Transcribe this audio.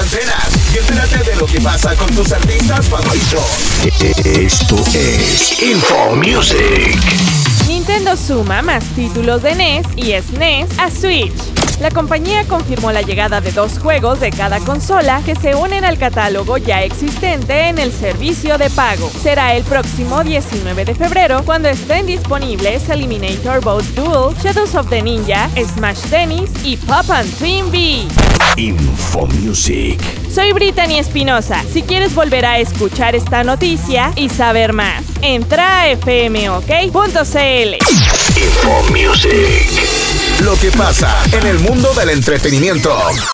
antenas y entérate de lo que pasa con tus artistas favoritos. Esto es Info Music. Nintendo suma más títulos de NES y SNES a Switch. La compañía confirmó la llegada de 2 juegos de cada consola que se unen al catálogo ya existente en el servicio de pago. Será el próximo 19 de febrero cuando estén disponibles Eliminator Boat Duel, Shadows of the Ninja, Smash Tennis y Pop and Twin V. Info Music. Soy Brittany Espinosa. Si quieres volver a escuchar esta noticia y saber más, entra a fmok.cl. Info Music. Lo que pasa en el mundo del entretenimiento.